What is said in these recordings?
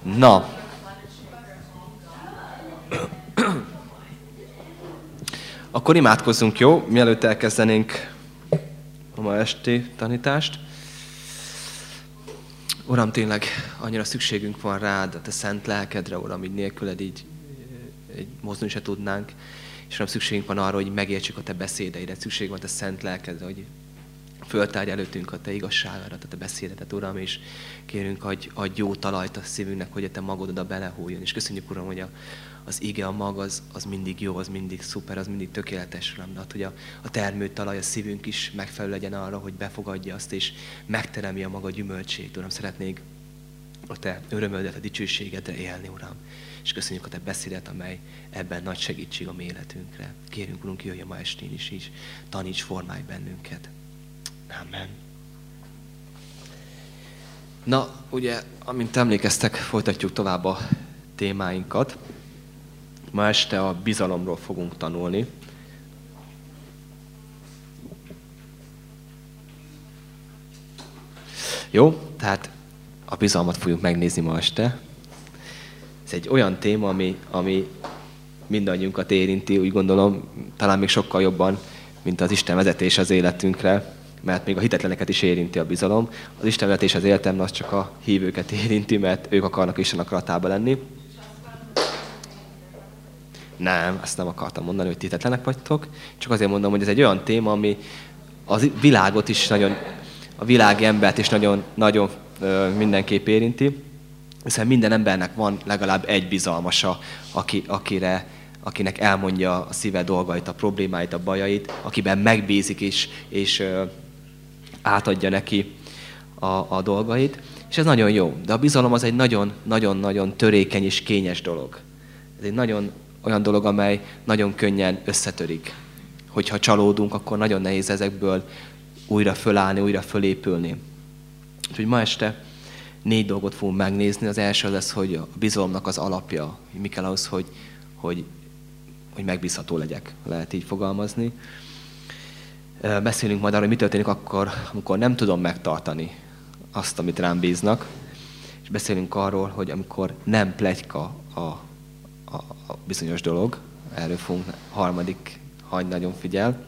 Na. Akkor imádkozzunk, jó? Mielőtt elkezdenénk a ma esti tanítást. Uram, tényleg annyira szükségünk van rád, a te szent lelkedre, Uram, így nélküled így mozdulni se tudnánk. És Uram, szükségünk van arra, hogy megértsük a te beszédeidet. Szükség van a te szent lelkedre, hogy föltárj előttünk a te igazságodat, a te beszédedet, Uram, és kérünk, adj jó talajt a szívünknek, hogy a te magod oda belehújjon. És köszönjük, Uram, hogy az ige, a mag, az mindig jó, az mindig szuper, az mindig tökéletes, Uram, de hogy a termőtalaj, a szívünk is megfelelő legyen arra, hogy befogadja azt, és megteremje a maga gyümölcsét. Uram, szeretnék a te örömödet, a dicsőségedre élni, Uram. És köszönjük a te beszédet, amely ebben nagy segítség a mi életünkre. Kérünk, Urunk, jöjj ma estén is így, taníts, formálj bennünket. Amen. Na, ugye, amint emlékeztek, folytatjuk tovább a témáinkat. Ma este a bizalomról fogunk tanulni. Jó, tehát a bizalmat fogjuk megnézni ma este. Ez egy olyan téma, ami mindannyiunkat érinti, úgy gondolom, talán még sokkal jobban, mint az Isten vezetés az életünkre, mert még a hitetleneket is érinti a bizalom. Az Isten vezetés az életemben az csak a hívőket érinti, mert ők akarnak Isten akaratában lenni. Nem, ezt nem akartam mondani, hogy hitetlenek vagytok. Csak azért mondom, hogy ez egy olyan téma, ami a világot is nagyon, a világi embert is nagyon mindenképp érinti. Hiszen minden embernek van legalább egy bizalmasa, akinek elmondja a szíve dolgait, a problémáit, a bajait, akiben megbízik és átadja neki a dolgait. És ez nagyon jó. De a bizalom az egy nagyon-nagyon törékeny és kényes dolog. Ez egy nagyon olyan dolog, amely nagyon könnyen összetörik. Hogyha csalódunk, akkor nagyon nehéz ezekből újra fölállni, újra fölépülni. Úgyhogy ma este 4 dolgot fogunk megnézni. Az első lesz, hogy a bizalomnak az alapja. Mi kell ahhoz, hogy megbízható legyek, lehet így fogalmazni. Beszélünk majd arról, hogy mi történik akkor, amikor nem tudom megtartani azt, amit rám bíznak. És beszélünk arról, hogy amikor nem pletyka a bizonyos dolog, erről fogunk, harmadik, Hany nagyon figyel.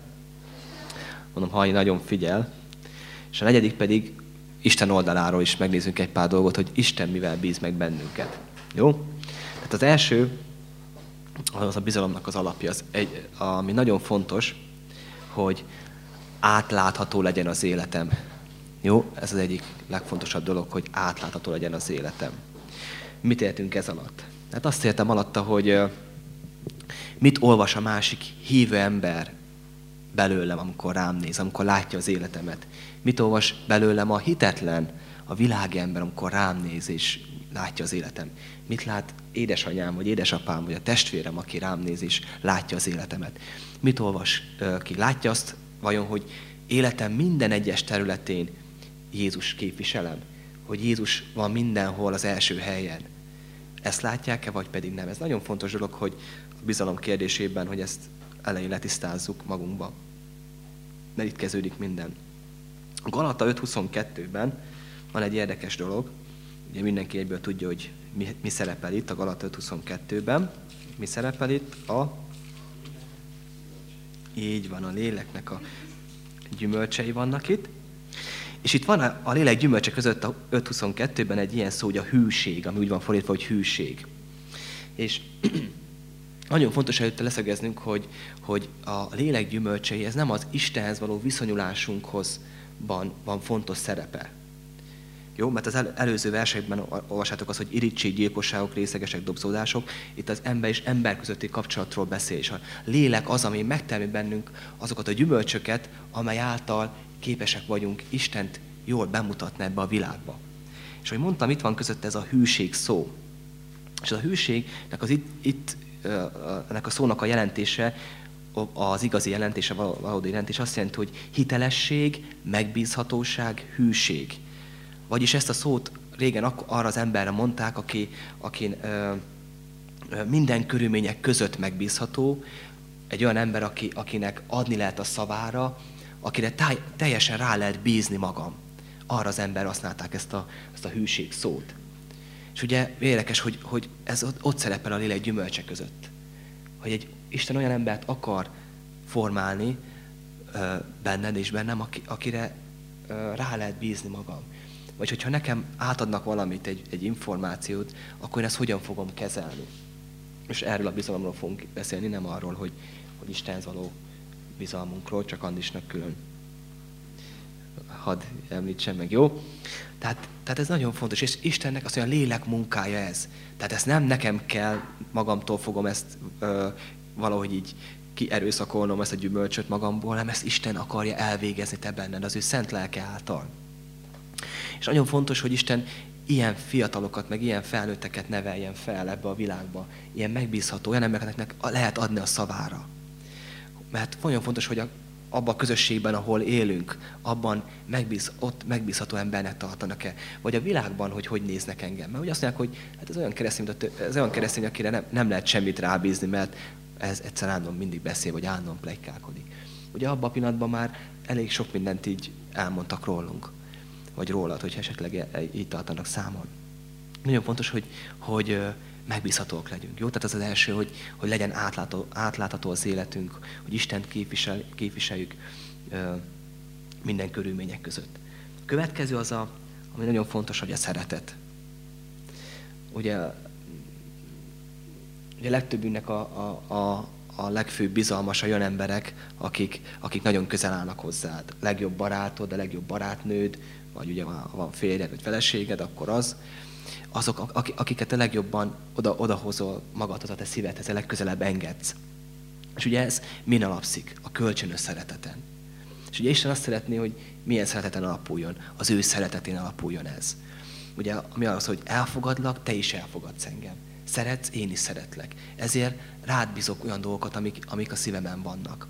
Mondom, Hany nagyon figyel. És a negyedik pedig Isten oldaláról is megnézzünk egy pár dolgot, hogy Isten mivel bíz meg bennünket. Jó? Tehát az első, az a bizalomnak az alapja, ami nagyon fontos, hogy átlátható legyen az életem. Jó? Ez az egyik legfontosabb dolog, hogy átlátható legyen az életem. Mit értünk ez alatt? Hát azt értem alatta, hogy mit olvas a másik hívő ember belőlem, amikor rám néz, amikor látja az életemet. Mit olvas belőlem a hitetlen, a világi ember, amikor rám néz és látja az életem. Mit lát édesanyám, vagy édesapám, vagy a testvérem, aki rám néz és látja az életemet. Mit olvas ki? Látja azt vajon, hogy életem minden egyes területén Jézus képviselem? Hogy Jézus van mindenhol az első helyen. Ezt látják-e, vagy pedig nem? Ez nagyon fontos dolog, hogy a bizalom kérdésében, hogy ezt elején letisztázzuk magunkba. Mert itt kezdődik minden. A Galata 5.22-ben van egy érdekes dolog. Ugye mindenki egyből tudja, hogy mi szerepel itt a Galata 5.22-ben. Mi szerepel itt? Így van, a léleknek a gyümölcsei vannak itt. És itt van a lélek gyümölcse között a 5.22-ben egy ilyen szó, hogy a hűség, ami úgy van fordítva, hogy hűség. És nagyon fontos előtte leszögeznünk, hogy a lélek gyümölcsei, ez nem az Istenhez való viszonyulásunkhoz van fontos szerepe. Jó, mert az előző versekben olvassátok azt, hogy irigység, gyilkosságok, részegesek, dobzódások. Itt az ember és ember közötti kapcsolatról beszél. És a lélek az, ami megtermi bennünk azokat a gyümölcsöket, amely által képesek vagyunk Istent jól bemutatni ebbe a világba. És ahogy mondtam, itt van között ez a hűség szó. És a hűségnek ennek a szónak a jelentése, az igazi jelentése, valódi jelentése azt jelenti, hogy hitelesség, megbízhatóság, hűség. Vagyis ezt a szót régen arra az emberre mondták, aki minden körülmények között megbízható, egy olyan ember, akinek adni lehet a szavára, akire teljesen rá lehet bízni magam. Arra az ember használták ezt a hűség szót. És És ugye érdekes, hogy ez ott szerepel a lélek gyümölcse között. Hogy Isten olyan embert akar formálni benned és bennem, akire rá lehet bízni magam. Vagy hogyha nekem átadnak valamit, egy információt, akkor én ezt hogyan fogom kezelni. És erről a bizalomról fogunk beszélni, nem arról, hogy Istenhez való bizalmunkról, csak Andisnak külön. Hadd említsem meg, jó? Tehát ez nagyon fontos, és Istennek az olyan lélek munkája ez. Tehát ezt nem nekem kell, magamtól fogom ezt valahogy így kierőszakolnom ezt a gyümölcsöt magamból, hanem ezt Isten akarja elvégezni te benned, az ő szent lelke által. És nagyon fontos, hogy Isten ilyen fiatalokat, meg ilyen felnőtteket neveljen fel ebbe a világba. Ilyen megbízható, olyan embereknek lehet adni a szavára. Mert nagyon fontos, hogy abban a közösségben, ahol élünk, abban ott megbízható embernek tartanak-e. Vagy a világban, hogy néznek engem. Mert ugye azt mondják, hogy hát ez olyan keresztény, akire nem lehet semmit rábízni, mert ez egyszer állandóan mindig beszél, vagy állandóan pletykálkodik. Ugye abban a pillanatban már elég sok mindent így elmondtak rólunk. Vagy rólad, hogy esetleg így tartanak számon. Nagyon fontos, hogy megbízhatóak legyünk. Jó? Tehát az az első, hogy legyen átlátható az életünk, hogy Istent képviseljük minden körülmények között. A következő az, ami nagyon fontos, hogy a szeretet. Ugye legtöbbünknek a legfőbb bizalmas olyan emberek, akik nagyon közel állnak hozzád. A legjobb barátod, a legjobb barátnőd, vagy ugye ha van férjed, vagy feleséged, akkor azok, akiket a legjobban odahozol magadhoz, a te szívedhez, a legközelebb engedsz. És ugye ez min alapszik? A kölcsönös szereteten. És ugye Isten azt szeretné, hogy milyen szereteten alapuljon, az ő szeretetén alapuljon ez. Ugye, ami az, hogy elfogadlak, te is elfogadsz engem. Szeretsz, én is szeretlek. Ezért rád bízok olyan dolgokat, amik a szívemen vannak.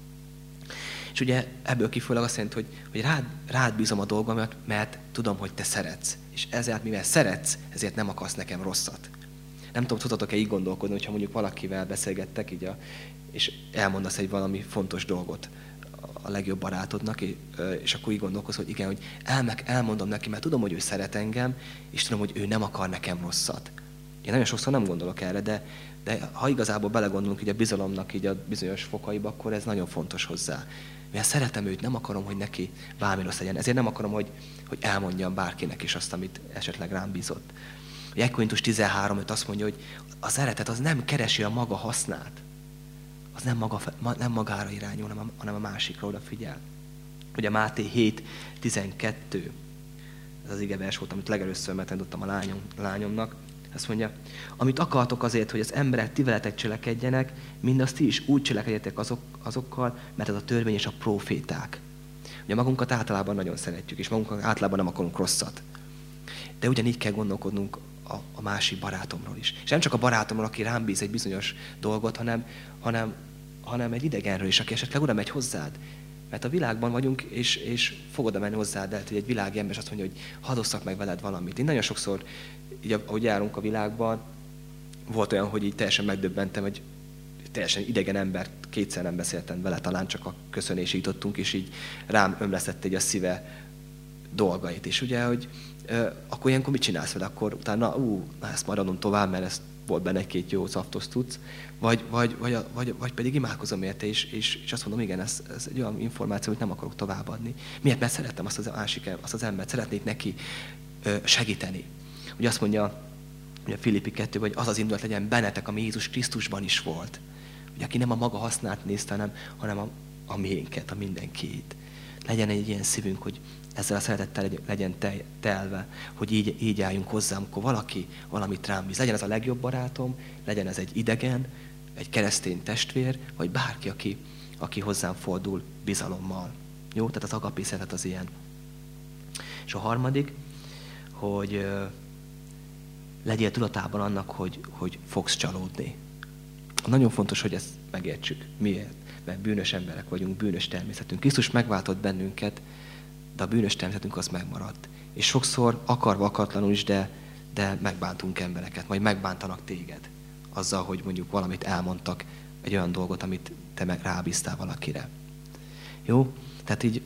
És ugye ebből kifolyólag azt jelenti, hogy rád bízom a dolgomat, mert tudom, hogy te szeretsz. És ezért, mivel szeretsz, ezért nem akarsz nekem rosszat. Nem tudom, tudhatok-e így gondolkodni, hogyha mondjuk valakivel beszélgettek, és elmondasz egy valami fontos dolgot a legjobb barátodnak, és akkor így gondolkozz, hogy igen, hogy elmondom neki, mert tudom, hogy ő szeret engem, és tudom, hogy ő nem akar nekem rosszat. Én nagyon sokszor nem gondolok erre, de ha igazából belegondolunk így a bizalomnak így a bizonyos fokaiba, akkor ez nagyon fontos hozzá. Mert szeretem őt, nem akarom, hogy neki bármi rossz legyen. Ezért nem akarom, hogy elmondjam bárkinek is azt, amit esetleg rám bízott. 1 Korintus 13:5 azt mondja, hogy a szeretet az nem keresi a maga hasznát. Az nem magára irányul, hanem a másikra odafigyel. Ugye Máté 7:12, ez az igevers volt, amit legelőször megtanítottam a lányomnak. Azt mondja, amit akartok azért, hogy az emberek ti veletek cselekedjenek, mindazt ti is úgy cselekedjetek azokkal, mert ez a törvény és a próféták. Ugye magunkat általában nagyon szeretjük, és magunkat általában nem akarunk rosszat. De ugyanígy kell gondolkodnunk a másik barátomról is. És nem csak a barátomról, aki rám bíz egy bizonyos dolgot, hanem egy idegenről is, aki esetleg oda megy hozzád. Mert a világban vagyunk, és fog oda menni hozzád, lehet, hogy egy világi ember azt mondja, hogy hadd osszak meg veled valamit. Én nagyon sokszor, így ahogy járunk a világban, volt olyan, hogy így teljesen megdöbbentem, hogy teljesen idegen embert, kétszer nem beszéltem vele, talán csak a köszönésre jutottunk, és így rám ömlesztette így a szíve dolgait. És ugye, hogy akkor ilyenkor mit csinálsz vele? Akkor utána, ezt majd adom tovább, mert ez volt benne egy-két jó szaftos tudsz, vagy pedig imádkozom érte, és azt mondom, igen, ez egy olyan információ, amit nem akarok továbbadni. Miért? Mert szerettem azt az embert, szeretnék neki segíteni. Ugye azt mondja, ugye a Filippi 2, hogy az az indulat legyen bennetek, ami Jézus Krisztusban is volt. Ugye aki nem a maga hasznát nézte, hanem a miénket, a mindenkiét. Legyen egy ilyen szívünk, hogy ezzel a szeretettel legyen telve, hogy így álljunk hozzá, amikor valaki valamit rám bíz. Legyen ez a legjobb barátom, legyen ez egy idegen, egy keresztény testvér, vagy bárki, aki hozzám fordul bizalommal. Jó? Tehát az agapé szeretet az ilyen. És a harmadik, hogy legyél tudatában annak, hogy fogsz csalódni. Nagyon fontos, hogy ezt megértsük. Miért? Mert bűnös emberek vagyunk, bűnös természetünk. Krisztus megváltott bennünket, de a bűnös természetünk az megmaradt. És sokszor akarva, akatlanul is, de megbántunk embereket, vagy megbántanak téged. Azzal, hogy mondjuk valamit elmondtak, egy olyan dolgot, amit te meg rábíztál valakire. Jó? Tehát így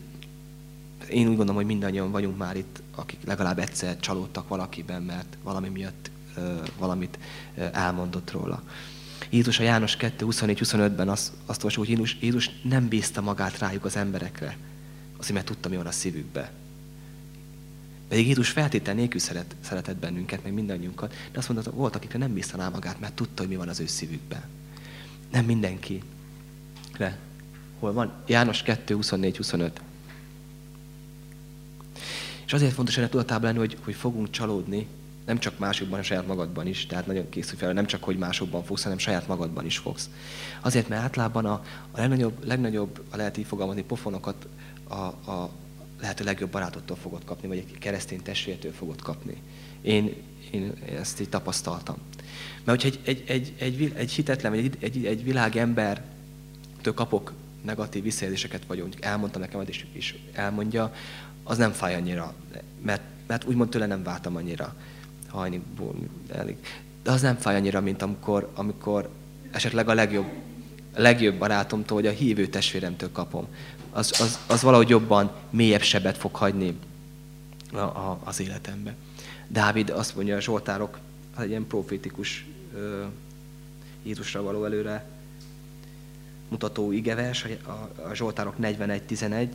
én úgy gondolom, hogy mindannyian vagyunk már itt, akik legalább egyszer csalódtak valakiben, mert valami miatt valamit elmondott róla. Jézus a János 2:24-25-ben azt olvasjuk, hogy Jézus nem bízta magát rájuk az emberekre, azért mert tudta, mi van a szívükbe. Pedig Jézus feltétel nélkül szeretett bennünket, meg mindannyiunkat, de azt mondta, volt, akikre nem bízta rá magát, mert tudta, hogy mi van az ő szívükben. Nem mindenkire. Hol van? János 2:24-25. És azért fontos ennek tudatában lenni, hogy fogunk csalódni, nem csak másokban, hanem saját magadban is. Tehát nagyon készülj fel, nem csak, hogy másokban fogsz, hanem saját magadban is fogsz. Azért, mert általában a legnagyobb, lehet így fogalmazni, pofonokat a lehető legjobb barátottól fogod kapni, vagy egy keresztény testvértől fogod kapni. Én ezt így tapasztaltam. Mert hogyha egy hitetlen, vagy egy világembertől kapok negatív visszajelzéseket, vagy hogy elmondtam nekem, és elmondja, az nem fáj annyira, mert úgymond tőle nem váltam annyira. Elég. De az nem fáj annyira, mint amikor esetleg a legjobb barátomtól, vagy a hívő testvéremtől kapom. Az valahogy jobban, mélyebb sebet fog hagyni az életembe. Dávid azt mondja, a Zsoltárok, egy ilyen profétikus Jézusra való előre mutató igevers, a Zsoltárok 41:11,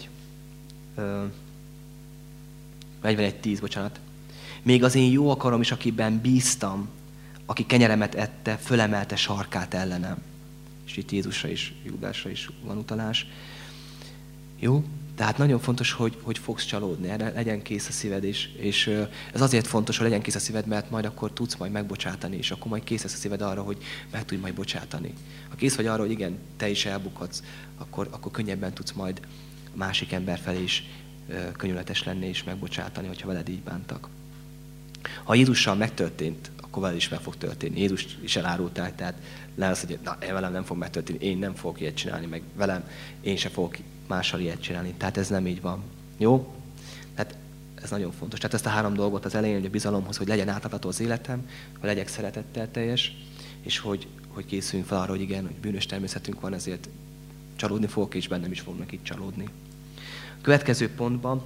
41:10, bocsánat. Még az én jó akarom is, akiben bíztam, aki kenyeremet ette, fölemelte sarkát ellenem. És itt Jézusra és Júdásra is van utalás. Jó? Tehát nagyon fontos, hogy fogsz csalódni, erre legyen kész a szíved is. És ez azért fontos, hogy legyen kész a szíved, mert majd akkor tudsz majd megbocsátani, és akkor majd kész lesz a szíved arra, hogy meg tudj majd bocsátani. Ha kész vagy arra, hogy igen, te is elbukhatsz, akkor könnyebben tudsz majd a másik ember felé is könnyületes lenni és megbocsátani, hogyha veled így bántak. Ha Jézussal megtörtént, akkor veled is meg fog történni. Jézus is elárulták, tehát lesz, hogy velem nem fog megtörténni, én nem fogok ilyet csinálni, meg velem én sem fogok mással ilyet csinálni. Tehát ez nem így van. Jó? Tehát ez nagyon fontos. Tehát ezt a 3 dolgot az elején, hogy a bizalomhoz, hogy legyen átlátható az életem, hogy legyek szeretettel teljes, és hogy készüljünk fel arra, hogy igen, hogy bűnös természetünk van, ezért csalódni fogok, és bennem is fognak itt csalódni. A következő pontban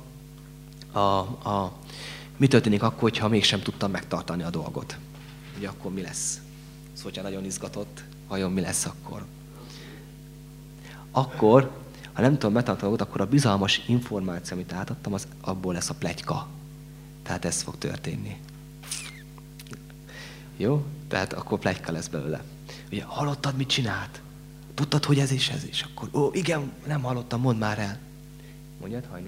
mi történik akkor, ha mégsem tudtam megtartani a dolgot? Ugye akkor mi lesz? Szóval, hogyha nagyon izgatott, vajon mi lesz akkor? Akkor, ha nem tudom megtartani a dolgot, akkor a bizalmas információ, amit átadtam, az abból lesz a pletyka. Tehát ez fog történni. Jó? Tehát akkor pletyka lesz belőle. Ugye, hallottad, mit csinált? Tudtad, hogy ez és ez is? Akkor, igen, nem hallottam, mondd már el. Mondjad, Hajni?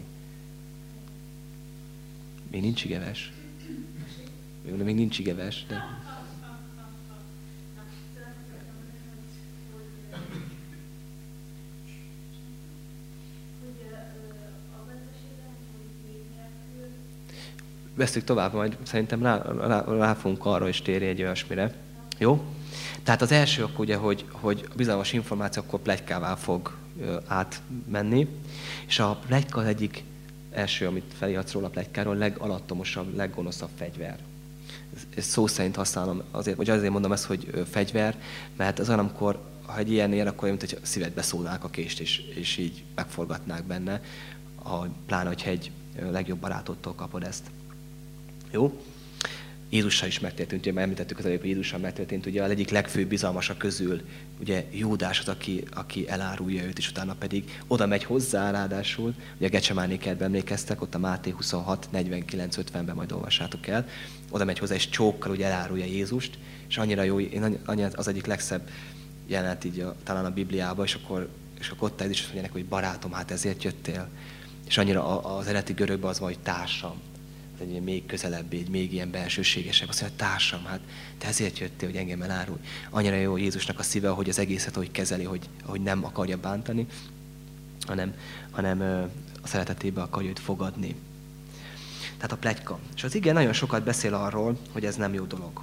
Még nincs igevers. Még nincs igevers, de... Vesztük tovább, majd szerintem rá fogunk arra is térni egy olyasmire. Jó? Tehát az első akkor ugye, hogy a bizalmas információ akkor pletykává fog átmenni, és a pletyka az egyik első, amit felírhatsz róla a pletykáról, legalattomosabb, leggonoszabb fegyver. Ezt szó szerint használom, azért mondom ezt, hogy fegyver, mert az olyan, amikor, ha egy ilyen ér, akkor olyan, mint hogy a szívedbe szólnák a kést, és így megforgatnák benne, pláne, hogyha egy legjobb barátottól kapod ezt. Jó? Jézussal is megtörtént, ugye említettük az előbb, hogy Jézussal megtörtént, ugye a egyik legfőbb bizalmasa közül, ugye Júdás az, aki elárulja őt, és utána pedig oda megy hozzá, ráadásul, ugye a Gecsemáné kertben emlékeztek, ott a Máté 26, 49, 50-ben majd olvassátok el, oda megy hozzá, és csókkal ugye elárulja Jézust, és annyira jó, az egyik legszebb jelenet így talán a Bibliában, és akkor ott is azt mondja neki, hogy barátom, hát ezért jöttél. És annyira az eredeti görögben az van, hogy társam. Egy még közelebb, még ilyen belsőségesebb. Azt mondja, társam, hát te ezért jöttél, hogy engem elárulj. Annyira jó Jézusnak a szíve, hogy az egészet hogy kezeli, hogy nem akarja bántani, hanem a szeretetébe akarja őt fogadni. Tehát a pletyka. És az ige nagyon sokat beszél arról, hogy ez nem jó dolog.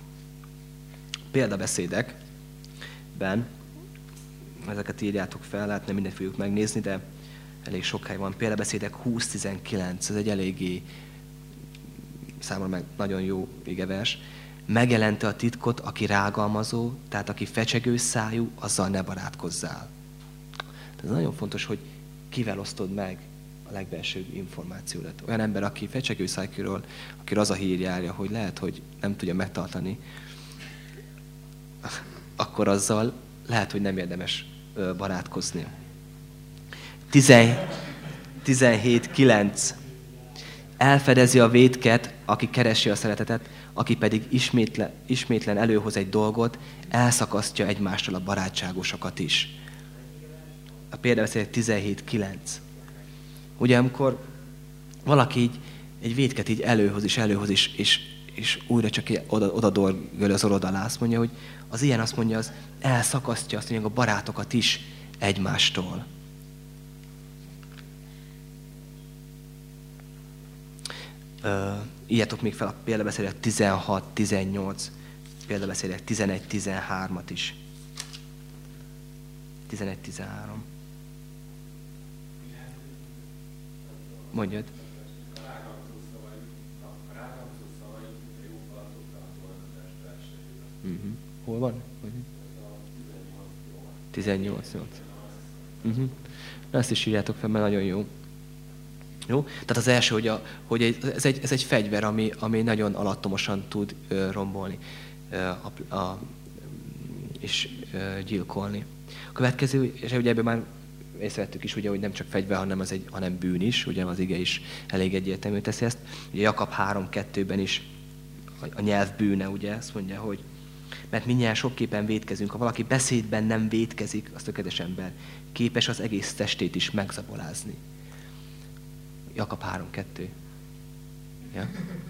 Példabeszédekben, ezeket írjátok fel, lehet nem mindent fogjuk megnézni, de elég sok hely van. Példabeszédek 20-19, ez egy eléggé számomra meg nagyon jó igevers. Megjelente a titkot, aki rágalmazó, tehát aki fecsegő szájú, azzal ne barátkozzál. Ez nagyon fontos, hogy kivel osztod meg a legbelsőbb információdat. Olyan ember, aki fecsegő szájúról, akiről az a hír járja, hogy lehet, hogy nem tudja megtartani akkor azzal lehet, hogy nem érdemes barátkozni. 17.9. Elfedezi a vétket, aki keresi a szeretetet, aki pedig ismétlen előhoz egy dolgot, elszakasztja egymástól a barátságosokat is. A példabeszédek 17.9. Ugye, amikor valaki így egy vétket így előhoz is, és újra csak oda dorgöl az orrod alá, azt mondja, hogy az ilyen, azt mondja, az elszakasztja, azt mondja, a barátokat is egymástól. Írjátok még fel a példabeszédek 16-18, példabeszédek 11-13-at is. 11-13. Mondjad. Hol van? 18. Ezt is írjátok fel, mert nagyon jó. Jó? Tehát az első, hogy ez egy fegyver, ami nagyon alattomosan tud rombolni és gyilkolni. A következő, és ugye ebből már észrevettük is, ugye, hogy nem csak fegyver, hanem bűn is, ugye az ige is elég egyértelmű teszi ezt. Ugye Jakab 3.2-ben is a nyelv bűne, ugye, azt mondja, hogy mert mindjárt sokképpen vétkezünk. Ha valaki beszédben nem vétkezik, az tökéletes ember képes az egész testét is megzabolázni. Jakab 3.2. Ja?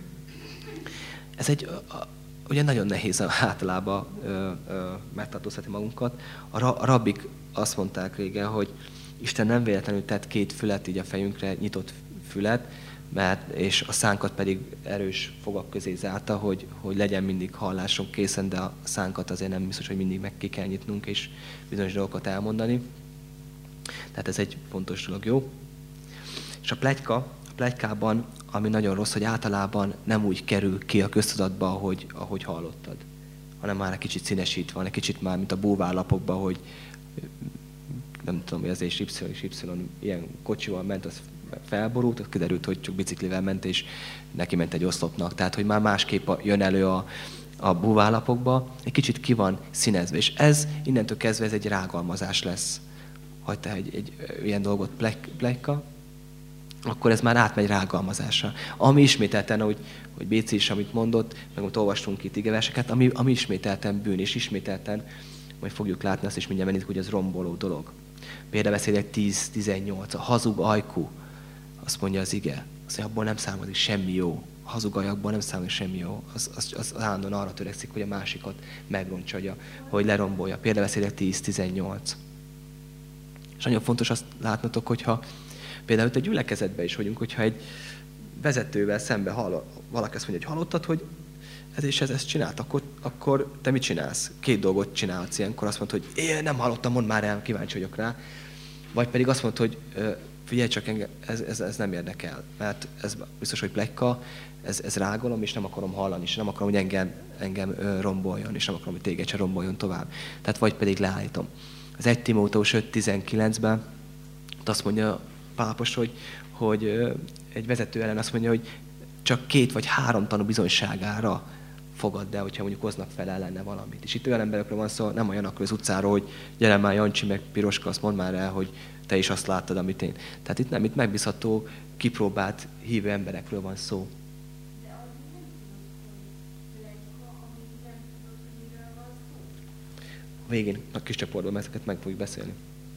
Ez ugye nagyon nehéz általában megtartóztatni magunkat. A rabbik azt mondták régen, hogy Isten nem véletlenül tett két fület így a fejünkre, nyitott fület, és a szánkat pedig erős fogak közé zárta, hogy legyen mindig hallásunk készen, de a szánkat azért nem biztos, hogy mindig meg ki kell nyitnunk, és bizonyos dolgokat elmondani. Tehát ez egy fontos dolog, jó? És a pletykában, ami nagyon rossz, hogy általában nem úgy kerül ki a köztudatba, ahogy hallottad, hanem már egy kicsit színesítve van, egy kicsit már, mint a búvárlapokban, hogy nem tudom, hogy az és Y ilyen kocsival ment, az felborult, az kiderült, hogy csak biciklivel ment, és neki ment egy oszlopnak. Tehát, hogy már másképp jön elő a búvárlapokba, egy kicsit ki van színezve. És ez innentől kezdve ez egy rágalmazás lesz. Ha te egy ilyen dolgot pletyka, akkor ez már átmegy rágalmazásra. Ami ismételten, hogy Béci is, amit mondott, meg ott olvastunk itt igeverseket, ami ismételten bűn, és ismételten, majd fogjuk látni azt is mindjárt menni, hogy az romboló dolog. Példabeszédek 10-18, a hazug ajkú, azt mondja az ige, azt mondja, abból nem származik semmi jó. A hazug ajakból nem származik semmi jó. Az állandóan arra törekszik, hogy a másikat megroncsolja, hogy lerombolja. Példabeszédek 10-18. És nagyon fontos azt látnotok, hogyha például itt egy gyülekezetben is vagyunk, hogyha egy vezetővel szembe valaki azt mondja, hogy hallottad, hogy ez és ezt csinált, akkor te mit csinálsz? Két dolgot csinálsz ilyenkor, azt mondod, hogy én nem hallottam, mondd már el, kíváncsi vagyok rá. Vagy pedig azt mondod, hogy figyelj csak, ez nem érdekel, mert ez biztos, hogy pletyka, ez rágolom, és nem akarom hallani, és nem akarom, hogy engem romboljon, és nem akarom, hogy téged se romboljon tovább. Tehát vagy pedig leállítom. Az 1 Timóteus 5.19-ben azt mondja Pál apostol, hogy egy vezető ellen azt mondja, hogy csak 2 vagy 3 tanú bizonyságára fogadd el, hogyha mondjuk hoznak fel ellene valamit. És itt olyan emberekről van szó, nem olyanokról az utcáról, hogy gyere már Jancsi, meg Piroska, azt mondd már el, hogy te is azt láttad, amit én. Tehát itt nem, itt megbízható, kipróbált hívő emberekről van szó. A végén, a kis csoportban ezeket meg fogjuk beszélni.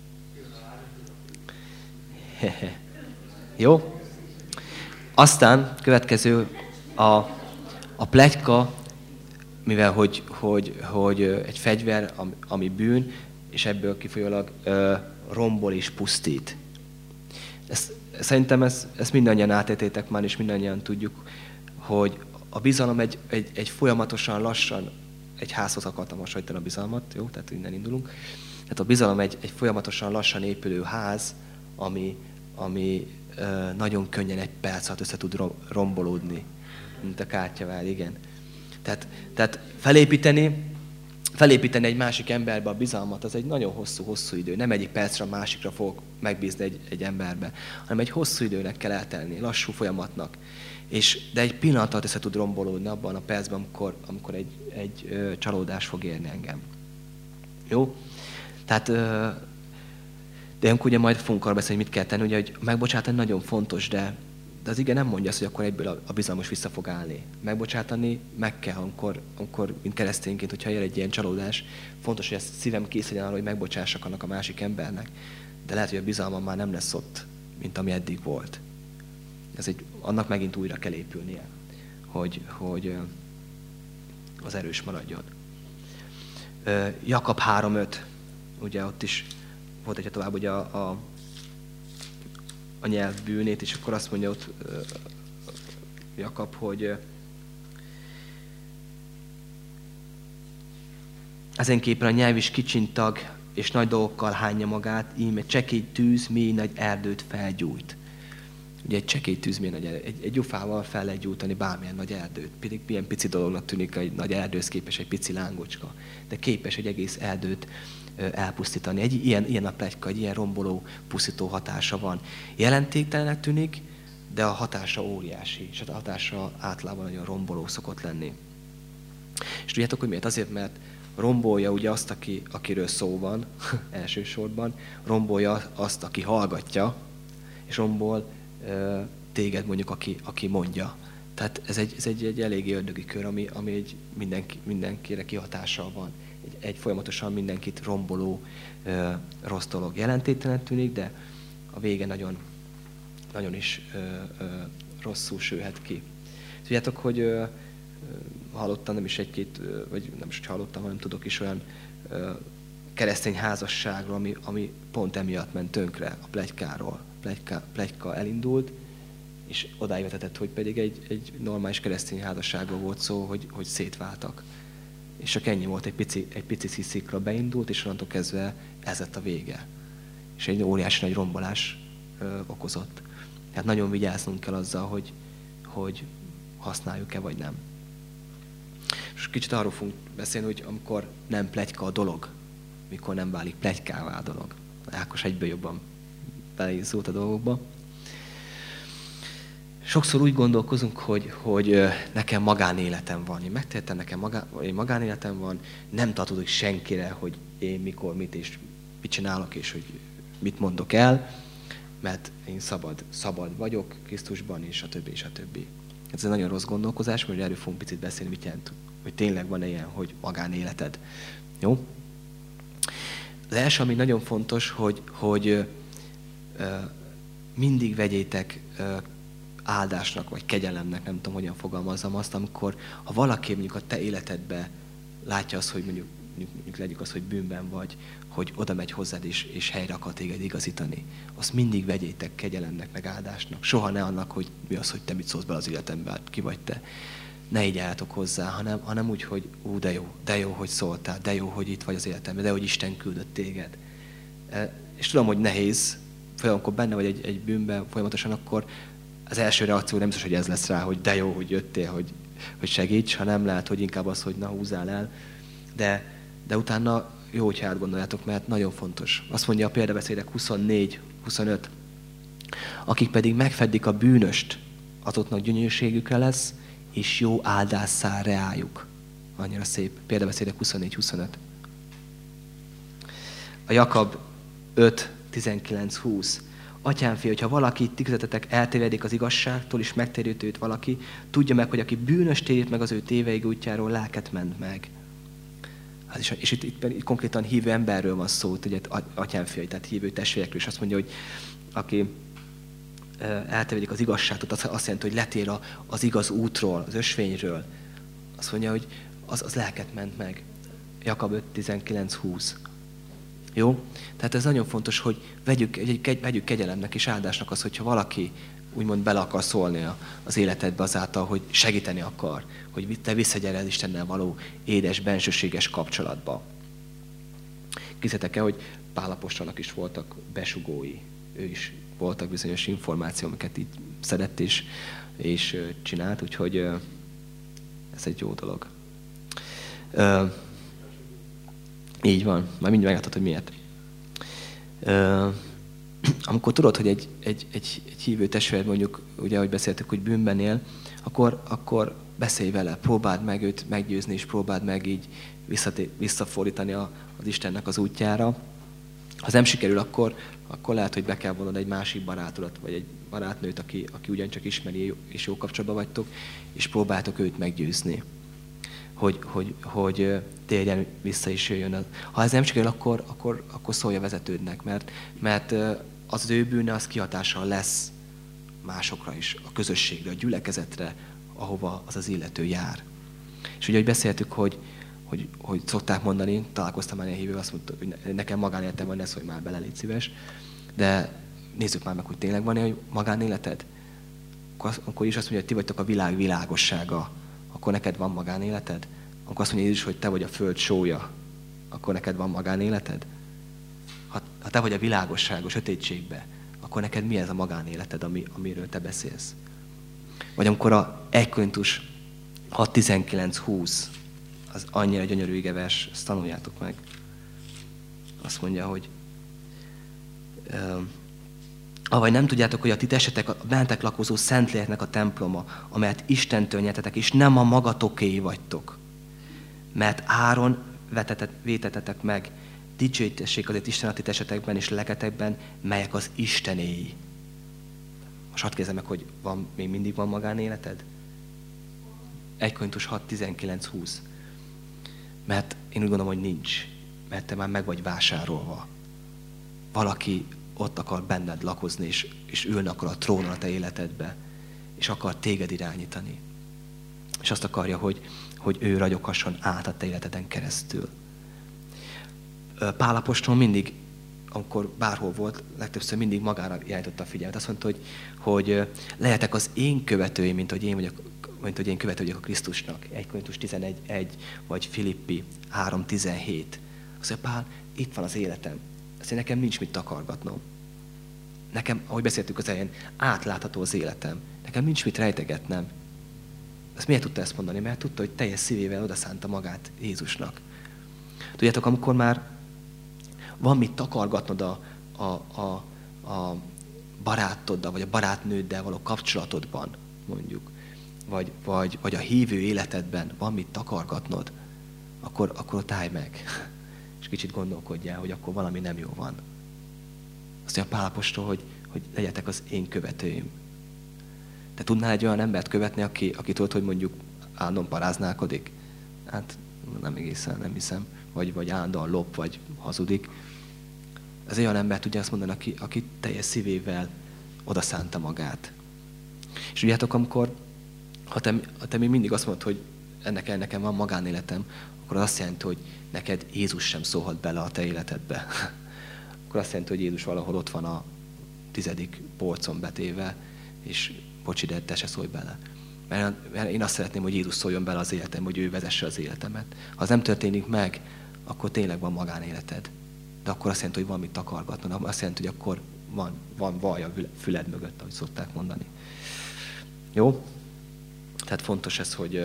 Jó? Aztán következő a pletyka, mivel hogy egy fegyver, ami bűn, és ebből kifolyólag rombol és pusztít. Szerintem ezt mindannyian átéltétek már, és mindannyian tudjuk, hogy a bizalom egy folyamatosan lassan, egy házhoz akartam hasonlítani a bizalmat, jó? Tehát innen indulunk. Tehát a bizalom egy folyamatosan lassan épülő ház, ami nagyon könnyen egy perc alatt össze tud rombolódni, mint a kártyavár, igen. Tehát felépíteni felépíteni egy másik emberbe a bizalmat, az egy nagyon hosszú idő. Nem egyik percre a másikra fogok megbízni egy emberbe, hanem egy hosszú időnek kell eltelni, lassú folyamatnak. De egy pillanat alatt össze tud rombolódni abban a percben, amikor egy csalódás fog érni engem. Jó? Tehát, de ilyenkor ugye majd fogunk arra beszélni, hogy mit kell tenni. Ugye, hogy megbocsátani nagyon fontos, de az ige nem mondja azt, hogy akkor egyből a bizalmas vissza fog állni. Megbocsátani meg kell, amikor mint keresztényként, hogyha ér egy ilyen csalódás, fontos, hogy ezt szívem kész legyen arra, hogy megbocsássak annak a másik embernek. De lehet, hogy a bizalmam már nem lesz ott, mint ami eddig volt. Annak megint újra kell épülnie, hogy az erős maradjon. Jakab 3:5, ugye ott is volt egy tovább ugye a nyelv bűnét, és akkor azt mondja ott Jakab, hogy ezenképpen a nyelv is kicsintag, és nagy dolgokkal hányja magát, íme csekély tűz mély nagy erdőt felgyújt. Ugye egy csekély tűz mély nagy erdőt, egy gyufával fel lehet gyújtani bármilyen nagy erdőt. Pedig milyen pici dolognak tűnik egy nagy erdőhöz képest egy pici lángocska, de képes egy egész erdőt elpusztítani. Egy ilyen a pletyka, egy ilyen romboló, pusztító hatása van. Jelentéktelenek tűnik, de a hatása óriási, és a hatása általában nagyon romboló szokott lenni. És tudjátok, hogy miért? Azért, mert rombolja ugye azt, akiről szó van, elsősorban, rombolja azt, aki hallgatja, és rombol téged mondjuk, aki mondja. Tehát ez egy eléggé ördögi kör, ami mindenkire kihatással van. Egy folyamatosan mindenkit romboló rossz dolog. Jelentéktelen tűnik, de a vége nagyon, nagyon is rosszul sülhet ki. Tudjátok, hogy hallottam, nem is egy-két, vagy nem is hallottam, hanem tudok is olyan keresztény házasságról, ami pont emiatt ment tönkre, a pletykáról. Pletyka elindult, és odáig vezetett, hogy pedig egy normális keresztény házasságról volt szó, hogy szétváltak. És csak ennyi volt, egy pici sziszikra beindult, és onnantól kezdve ez lett a vége. És egy óriási nagy rombolás okozott. Tehát nagyon vigyáznunk kell azzal, hogy használjuk-e vagy nem. És kicsit arról fogunk beszélni, hogy amikor nem pletyka a dolog, mikor nem válik pletykává a dolog. Ákos egyből jobban belézult a dolgokba. Sokszor úgy gondolkozunk, hogy nekem magánéletem van. Én megtehetem, nekem magánéletem van, nem tartozik senkire, hogy én mikor, mit és mit csinálok, és hogy mit mondok el, mert én szabad vagyok Krisztusban, és a többi, és a többi. Ez egy nagyon rossz gondolkozás, mert erről fogunk picit beszélni, mit jelent, hogy tényleg van ilyen, hogy magánéleted. Jó? Az első, ami nagyon fontos, hogy mindig vegyétek áldásnak, vagy kegyelemnek, nem tudom, hogyan fogalmazzam azt, amikor, ha valaki mondjuk a te életedbe látja azt, hogy mondjuk legyük azt, hogy bűnben vagy, hogy oda megy hozzád, és helyre akar téged igazítani. Azt mindig vegyétek kegyelemnek, meg áldásnak. Soha ne annak, hogy mi az, hogy te mit szólsz bele az életembe, ki vagy te. Ne így álltok hozzá, hanem úgy, hogy de jó, hogy szóltál, de jó, hogy itt vagy az életemben, de hogy Isten küldött téged. És tudom, hogy nehéz, amikor benne vagy egy bűnben folyamatosan, akkor az első reakció nem biztos, hogy ez lesz rá, hogy de jó, hogy jöttél, hogy segíts, hanem lehet, hogy inkább az, hogy na, húzzál el. De utána jó, hogyha átgondoljátok, mert nagyon fontos. Azt mondja a példabeszédek 24-25. Akik pedig megfedik a bűnöst, azoknak gyönyörűségükre lesz, és jó áldás száll reájuk. Annyira szép. Példabeszédek 24-25. A Jakab 5-19-20. Atyámfia, hogyha valaki ti közöttetek eltévedik az igazságtól, és megtérít őt valaki, tudja meg, hogy aki bűnös térít meg az ő téveig útjáról, lelket ment meg. És itt konkrétan hívő emberről van szó, ugye atyámfia, tehát hívő testvérekről, és azt mondja, hogy aki eltévedik az igazságtól, azt jelenti, hogy letér az igaz útról, az ösvényről. Azt mondja, hogy az lelket ment meg. Jakab 5-19-20. Jó? Tehát ez nagyon fontos, hogy vegyük kegyelemnek és áldásnak az, hogyha valaki úgymond bele akar szólni az életedbe azáltal, hogy segíteni akar, hogy te visszagyere az Istennel való édes, bensőséges kapcsolatba. Készítek el, hogy Pál apostolnak is voltak besugói. Ő is voltak bizonyos információk, amiket így szedett és csinált, úgyhogy ez egy jó dolog. Így van. Majd mindjárt meglátod, hogy miért. Amikor tudod, hogy egy hívő testvér, mondjuk, ugye, ahogy beszéltük, hogy bűnben él, akkor beszélj vele, próbáld meg őt meggyőzni, és próbáld meg így visszafordítani az Istennek az útjára. Ha ez nem sikerül, akkor lehet, hogy be kell vonnod egy másik barátodat, vagy egy barátnőt, aki ugyancsak ismeri, és jó kapcsolatban vagytok, és próbáltok őt meggyőzni, hogy térjen vissza és jöjjön. Ha ez nem sikerül, akkor szólj a vezetődnek, mert az ő bűne az kihatással lesz másokra is, a közösségre, a gyülekezetre, ahova az illető jár. És ugye, hogy beszéltük, hogy szokták mondani, találkoztam már egy hívő, azt mondta, hogy nekem magánéletem van, ne szólj már bele, légy szíves, de nézzük már meg, hogy tényleg van-e magánéleted? Akkor is azt mondja, hogy ti vagytok a világ világossága, akkor neked van magánéleted? Akkor azt mondja Jézus, hogy te vagy a föld sója, akkor neked van magánéleted? Ha te vagy a világosság, a sötétségbe, akkor neked mi ez a magánéleted, amiről te beszélsz? Vagy amikor a 1 Korintus 6:19-20, az annyira gyönyörű igevers, ezt tanuljátok meg. Azt mondja, hogy avagy nem tudjátok, hogy a ti testetek a bennetek lakozó Szentléleknek a temploma, amelyet Istentől nyertetek, és nem a magatokéi vagytok. Mert áron vétetetek meg, dicsőítessék azért Isten a ti testetekben és lelketekben, melyek az Istenéi. Most hadd kérdezem meg, hogy még mindig van magánéleted? 1 Korintus 6:19-20. Mert én úgy gondolom, hogy nincs. Mert te már meg vagy vásárolva. Valaki ott akar benned lakozni, és ülni akar a trónon a te életedbe, és akar téged irányítani. És azt akarja, hogy ő ragyoghasson át a te életeden keresztül. Pál apostol mindig, amikor bárhol volt, legtöbbször mindig magára irányította a figyelmet. Azt mondta, hogy lehetek az én követőim, mint hogy én követő vagyok a Krisztusnak. 1 Korintus 11:1, vagy Filippi 3:17. Azt mondja, Pál, itt van az életem. Azt mondja, nekem nincs mit takargatnom. Nekem, ahogy beszéltük az elején, átlátható az életem. Nekem nincs mit rejtegetnem. Ezt miért tudta ezt mondani? Mert tudta, hogy teljes szívével odaszánta magát Jézusnak. Tudjátok, amikor már van mit takargatnod a barátoddal, vagy a barátnőddel való kapcsolatodban, mondjuk, vagy a hívő életedben van mit takargatnod, akkor ott állj meg, és kicsit gondolkodjál, hogy akkor valami nem jó van. Azt mondja Pál apostol, hogy legyetek az én követőim. Te tudnál egy olyan embert követni, aki tudod, hogy mondjuk állandóan paráználkodik? Hát nem egészen, nem hiszem. Vagy állandóan lop, vagy hazudik. Ez egy olyan ember tudja azt mondani, aki teljes szívével odaszánta magát. És tudjátok, amikor, ha te még mindig azt mondod, hogy nekem van magánéletem, akkor az azt jelenti, hogy neked Jézus sem szólhat bele a te életedbe. Akkor azt jelenti, hogy Jézus valahol ott van a 10. polcon betéve, és bocsi, de te se szólj bele. Mert én azt szeretném, hogy Jézus szóljon bele az életem, hogy ő vezesse az életemet. Ha az nem történik meg, akkor tényleg van magánéleted. De akkor azt jelenti, hogy van mit takargatnod. Azt jelenti, hogy akkor van vaj a füled mögött, ahogy szokták mondani. Jó? Tehát fontos ez, hogy...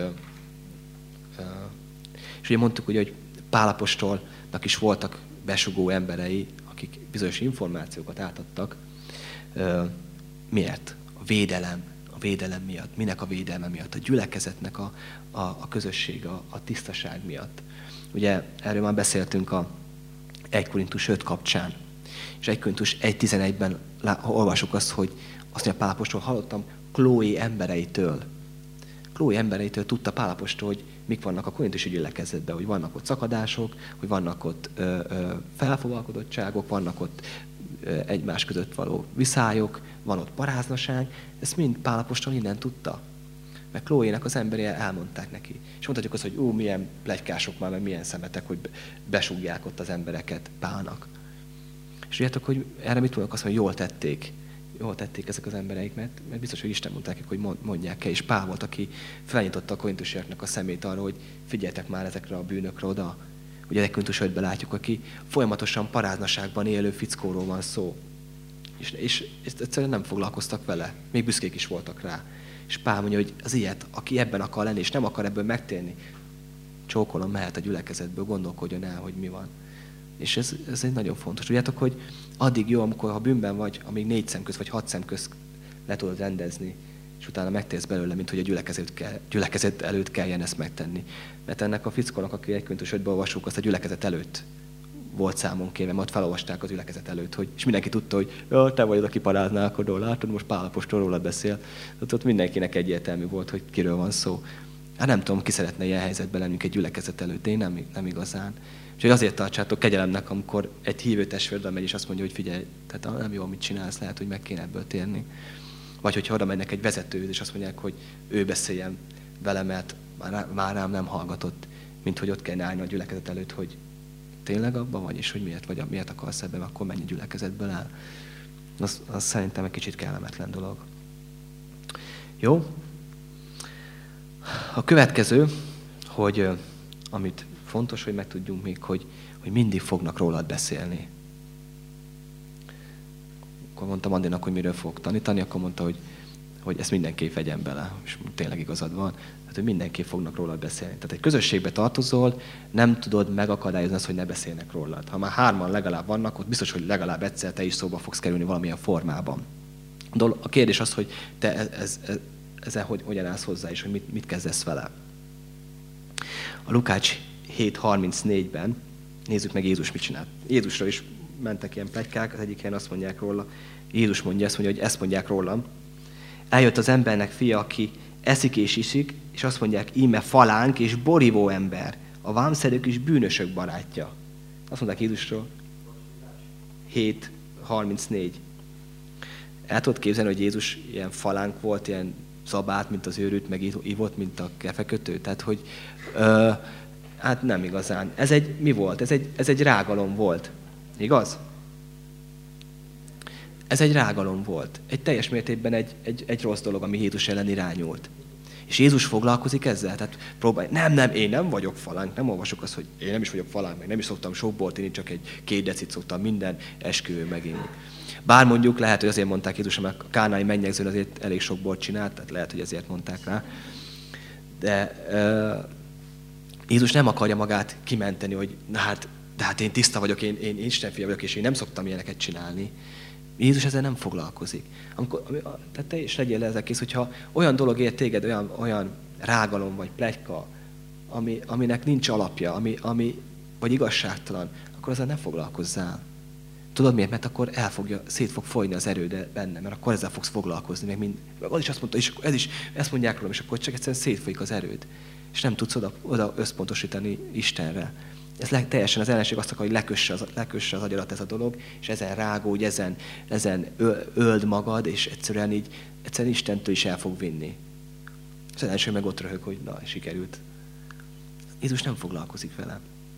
és ugye mondtuk, hogy Pál apostolnak is voltak besugó emberei, akik bizonyos információkat átadtak. Miért? A védelem miatt. Minek a védelme miatt? A gyülekezetnek a közösség, a tisztaság miatt. Ugye erről már beszéltünk a 1 Korintus 5 kapcsán. És 1 Korintus 1:11-ben olvasjuk azt, hogy azt mondja Pál apostol, hallottam Chloé embereitől. Chloé embereitől tudta Pál apostol, hogy mik vannak a korintusi gyülekezetben, hogy vannak ott szakadások, hogy vannak ott felfogalkodottságok, vannak ott egymás között való viszályok, van ott paráznaság. Ezt mind Pál apostol innen tudta. Mert Chloének az emberi elmondták neki. És mondhatjuk azt, hogy milyen pletykások már, meg milyen szemetek, hogy besúgják ott az embereket Pálnak. És tudjátok, hogy erre mit mondok azt, hogy jól tették ezek az embereik, mert biztos, hogy Isten mondták, hogy mondják el, és Pál volt, aki felnyitotta a korintusiaknak a szemét arra, hogy figyeljetek már ezekre a bűnökre oda. Ugye 1 Korintus 5-ben látjuk, aki folyamatosan paráznaságban élő fickóról van szó. És egyszerűen nem foglalkoztak vele. Még büszkék is voltak rá. És Pál mondja, hogy az ilyet, aki ebben akar lenni, és nem akar ebből megtérni, csókolom, mehet a gyülekezetből, gondolkodjon el, hogy mi van. És ez egy nagyon fontos. Tudjátok, hogy addig jó, amikor ha bűnben vagy, amíg 4 szem közt vagy 6 szem közt le tudod rendezni, és utána megtérsz belőle, mint hogy a gyülekezet előtt kelljen ezt megtenni. Mert ennek a fickónak, aki 1 Korintus 5-ben olvasjuk, azt a gyülekezet előtt volt számon kérve, mert felolvasták a gyülekezet előtt, hogy, és mindenki tudta, hogy te vagy az, aki paráználkodol, látod, most Pál apostol rólad beszél. Ott mindenkinek egyértelmű volt, hogy kiről van szó. Hát nem tudom, ki szeretne ilyen helyzetben lennünk egy gyülekezet előtt, én nem igazán. Úgyhogy azért tartsátok kegyelemnek, amikor egy hívő testvér oda megy, és azt mondja, hogy figyelj, tehát nem jó, amit csinálsz, lehet, hogy meg kéne ebből térni. Vagy hogyha oda mennek egy vezetőhöz, és azt mondják, hogy ő beszéljen vele, mert már rám nem hallgatott, mint hogy ott kell állni a gyülekezet előtt, hogy tényleg abban vagy, és hogy miért akarsz ebben, akkor mennyi gyülekezetből áll. Az szerintem egy kicsit kellemetlen dolog. Jó? A következő, hogy amit fontos, hogy megtudjunk még, hogy mindig fognak rólad beszélni. Akkor mondtam Andinak, hogy miről fog tanítani, akkor mondta, hogy ezt mindenképp vegyen bele, és tényleg igazad van. Tehát, hogy mindenképp fognak rólad beszélni. Tehát egy közösségbe tartozol, nem tudod megakadályozni azt, hogy ne beszélnek rólad. Ha már 3-an legalább vannak, ott biztos, hogy legalább egyszer te is szóba fogsz kerülni valamilyen formában. A kérdés az, hogy te ezzel hogyan állsz hozzá, és hogy mit kezdesz vele. A Lukács 7:34-ben nézzük meg Jézus mit csinált. Jézusra is mentek ilyen pletykák, az egyik helyen azt mondják róla, Jézus mondja, hogy ezt mondják rólam. Eljött az embernek fia, aki eszik és iszik, és azt mondják, íme falánk és borívó ember, a vámszedők és bűnösök barátja. Azt mondták Jézusról. 7:34. El tudod képzelni, hogy Jézus ilyen falánk volt, ilyen zabát, mint az őrült, meg ivott, mint a kefekötő. Tehát, hogy hát nem igazán. Mi volt? Ez egy rágalom volt. Igaz? Ez egy rágalom volt. Egy teljes mértékben egy rossz dolog, ami Jézus ellen irányult. És Jézus foglalkozik ezzel? Tehát próbálj, nem, én nem vagyok falánk, nem olvasok azt, hogy én nem is vagyok falánk, meg nem is szoktam sok bort inni, csak 2 decit szoktam minden esküvőn meginni. Bár mondjuk lehet, hogy azért mondták Jézus, mert a kánai mennyegzőn azért elég sok bort csinált, tehát lehet, hogy ezért mondták rá. De Jézus nem akarja magát kimenteni, hogy de hát én tiszta vagyok, én Isten fia vagyok, és én nem szoktam ilyeneket csinálni. Jézus ezzel nem foglalkozik. Tehát te is legyél le ezzel kész, hogyha olyan dolog ér téged, olyan rágalom vagy pletyka, aminek nincs alapja, vagy igazságtalan, akkor azzal ne foglalkozzál. Tudod miért? Mert akkor szét fog folyni az erőd benne, mert akkor ezzel fogsz foglalkozni. Az is azt mondta, és ezt mondják rólam, és akkor csak egyszerűen szétfolyik az erőd. És nem tudsz oda összpontosítani Istenre. Ez teljesen az ellenség azt akar, hogy lekösse az agyadat ez a dolog, és ezen rágódj, ezen öld magad, és egyszerűen Istentől is el fog vinni. Az ellenség meg ott röhög, hogy na, sikerült. Jézus nem foglalkozik vele.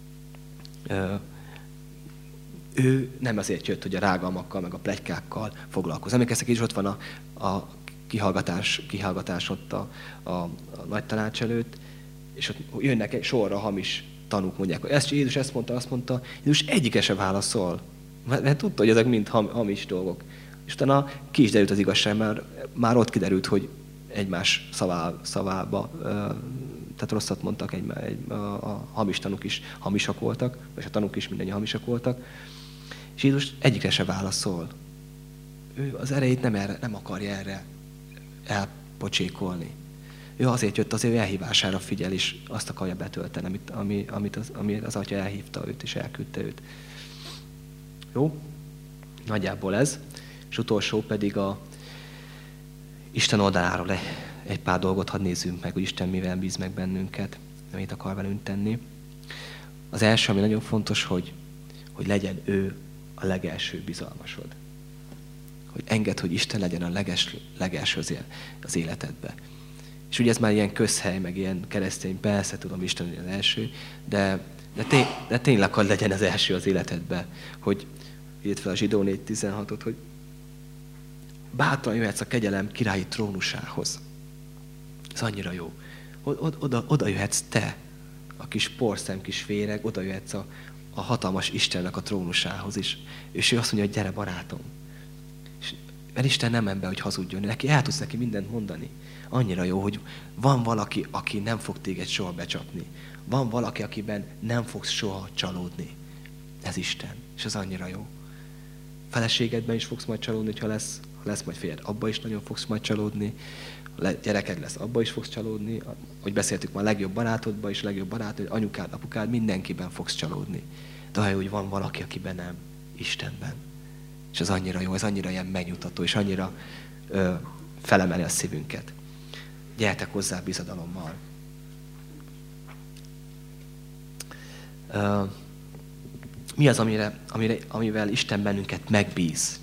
Ő nem azért jött, hogy a rágalmakkal, meg a pletykákkal foglalkozik. Emlékeztek, és ott van a kihallgatás ott a nagy tanács előtt, és ott jönnek sorra hamis tanúk, mondják, hogy Jézus ezt mondta, azt mondta, Jézus egyike se válaszol, mert tudta, hogy ezek mind hamis dolgok. És utána ki is derült az igazság, mert már ott kiderült, hogy egymás szavába, tehát rosszat mondtak, a hamis tanúk is hamisak voltak, vagy a tanúk is mindannyian hamisak voltak, és Jézus egyikre se válaszol. Ő az erejét nem akarja erre elpocsékolni. Ő azért jött, az ő elhívására figyel, és azt akarja betölteni, amit az Atya elhívta őt, és elküldte őt. Jó? Nagyjából ez. És utolsó pedig a Isten oldaláról egy pár dolgot hadd nézzünk meg, hogy Isten mivel bíz meg bennünket, amit akar velünk tenni. Az első, ami nagyon fontos, hogy legyen ő a legelső bizalmasod. Hogy engedd, hogy Isten legyen a legelső az életedbe. És ugye ez már ilyen közhely, meg ilyen keresztény, persze tudom, Isten legyen az első, de tényleg hadd legyen az első az életedbe, hogy írt fel a Zsidó 4:16-ot, hogy bátran jöhetsz a kegyelem királyi trónusához. Ez annyira jó. Oda jöhetsz te, a kis porszem, kis féreg, oda jöhetsz a hatalmas Istennek a trónusához is. És ő azt mondja, hogy gyere barátom. Mert Isten nem ember, hogy hazudjon. Neki el tudsz neki mindent mondani. Annyira jó, hogy van valaki, aki nem fog téged soha becsapni. Van valaki, akiben nem fogsz soha csalódni. Ez Isten, és az annyira jó. Feleségedben is fogsz majd csalódni, ha lesz majd férjed, abba is nagyon fogsz majd csalódni. Gyereked lesz, abba is fogsz csalódni. Hogy beszéltük ma, a legjobb barátodban is, legjobb barátod, anyukád, apukád, mindenkiben fogsz csalódni. De olyan, hogy van valaki, akiben nem, Istenben. És az annyira jó, ez annyira ilyen megnyugtató, és annyira felemeli a szívünket. Gyertek hozzá bizadalommal. Mi az, amivel Isten bennünket megbíz?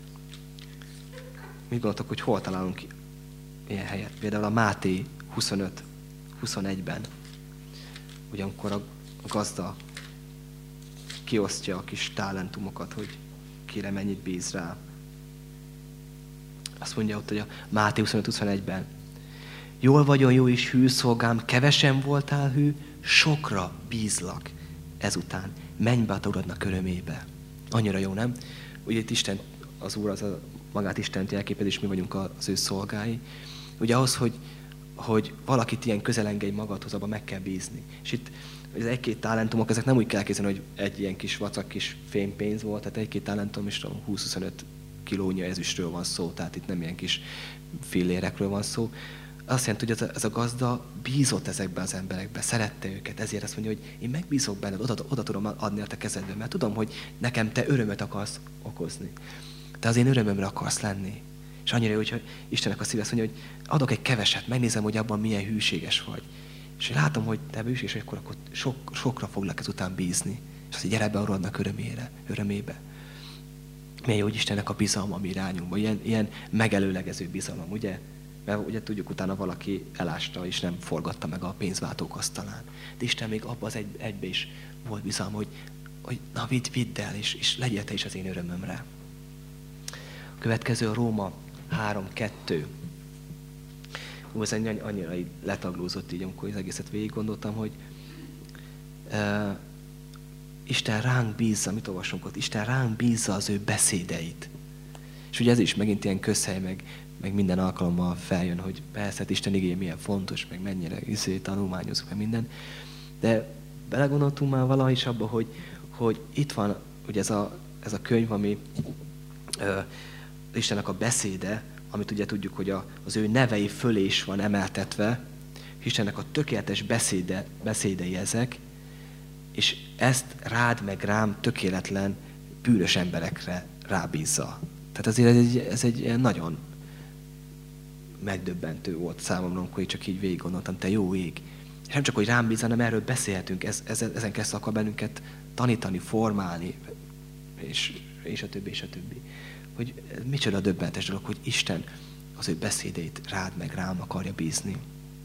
Mit gondoltok, hogy hol találunk ilyen helyet? Például a Máté 25-21-ben. Ugyankor a gazda kiosztja a kis talentumokat, hogy kire mennyit bíz rá. Azt mondja ott, hogy a Máté 25-21-ben. Jól vagyon, jó és hű szolgám, kevesen voltál hű, sokra bízlak ezután. Menj be a te uradnak örömébe. Annyira jó, nem? Ugye itt Isten, az Úr, az magát Istent jelképed, és mi vagyunk az ő szolgái. Ugye ahhoz, hogy valakit ilyen közel engedj magadhoz, abban meg kell bízni. És itt az egy-két talentumok, ezek nem úgy kell elképzelni, hogy egy ilyen kis vacak kis fémpénz volt, tehát egy-két talentum is 20-25 kilónyi ezüstről van szó, tehát itt nem ilyen kis fillérekről van szó. Azt jelenti, hogy ez a gazda bízott ezekbe az emberekbe, szerette őket, ezért azt mondja, hogy én megbízok benned, oda tudom adni a te kezedbe, mert tudom, hogy nekem te örömöt akarsz okozni. Te az én örömömre akarsz lenni. És annyira jó, hogy Istennek a szíve azt mondja, hogy adok egy keveset, megnézem, hogy abban milyen hűséges vagy. És hogy látom, hogy te hűséges vagy, akkor sokra foglak ezután bízni. És azt, hogy gyere be a Uradnak örömébe. Milyen jó, hogy Istennek a bizalma mi irányunkba, ilyen megelőlegező bizalom, ugye? Mert ugye tudjuk, utána valaki elásta, és nem forgatta meg a pénzváltók asztalán. De Isten még abban az egybe is volt bizalma, hogy na vidd el, és legyél te is az én örömömre. A következő a Róma 3:2. Ez annyira így letaglózott így, amikor az egészet végig gondoltam, hogy Isten ránk bízza, mit olvasunk ott? Isten ránk bízza az ő beszédeit. És ugye ez is megint ilyen közhely, meg minden alkalommal feljön, hogy persze, hát Isten igéje milyen fontos, meg mennyire tanulmányozunk, meg minden. De belegondoltunk már valahogy is abba, hogy itt van ugye ez a könyv, ami Istennek a beszéde, amit ugye tudjuk, hogy az ő nevei fölé is van emeltetve, Istennek a tökéletes beszédei ezek, és ezt rád meg rám tökéletlen, bűnös emberekre rábízza. Tehát azért ez egy ilyen nagyon megdöbbentő volt számomra, amikor csak így végig gondoltam, te jó ég. És nem csak, hogy rám bízza, hanem erről beszélhetünk, ezen keresztül akar bennünket tanítani, formálni, és a többi, és a többi. Hogy micsoda döbbentes dolog, hogy Isten az ő beszédét rád meg rám akarja bízni.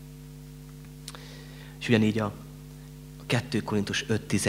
És ugyanígy a 2 Korintus